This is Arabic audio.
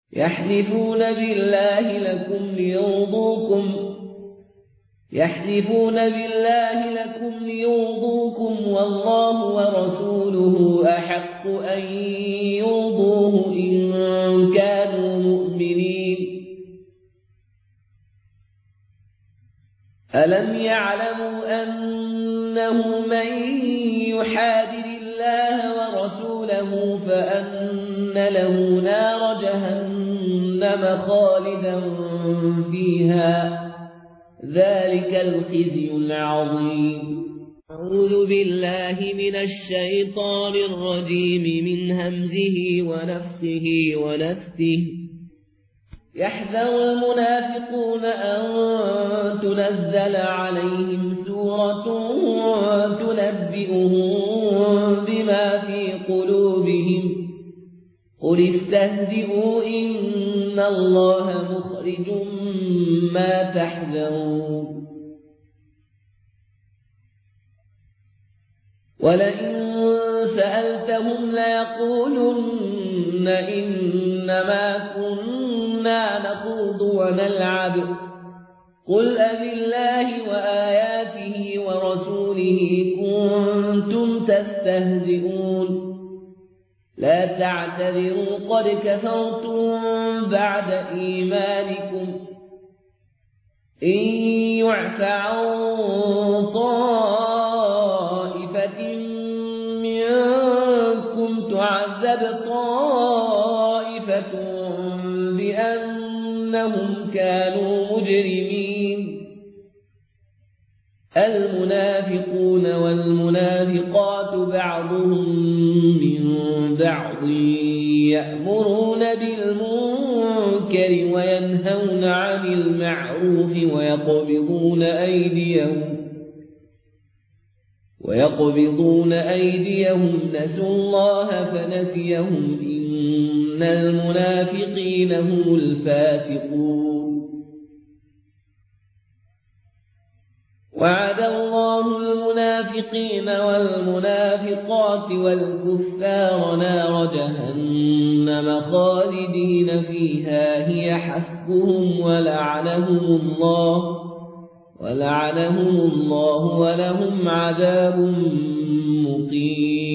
يحلفون بالله لكم ليرضوكم والله ورسوله أحق أن يرضوه إن كانوا مؤمنين. ألم يعلموا أنه من يحادد الله ورسوله فأن له نار جهنم خالدا فيها ذلك الخزي العظيم. أعوذ بالله من الشيطان الرجيم من همزه ونفخه ونفثه. يحذر المنافقون أن تنزل عليهم سورة تنبئهم بما في قلوبهم قل استهزئوا إن الله مخرج ما تحذرون. ولئن سألتهم ليقولن إنما كنا نخوض ونلعب قل أبالله وآياته ورسوله كنتم تستهزئون لا تعتذروا قد كفرتم بعد إيمانكم إن يعف عن طائفة منكم تعذب طائفة بأنهم كانوا مجرمين. المنافقون والمنافقات بعضهم من بعض يأمرون بالمنكر وينهون عن المعروف ويقبضون أيديهم نسوا الله فنسيهم إن المنافقين هم الفاسقون. وعد الله المنافقين والمنافقات والكفار نار جهنم خالدين فيها هي حسبهم ولعنهم الله ولهم عذاب مقيم.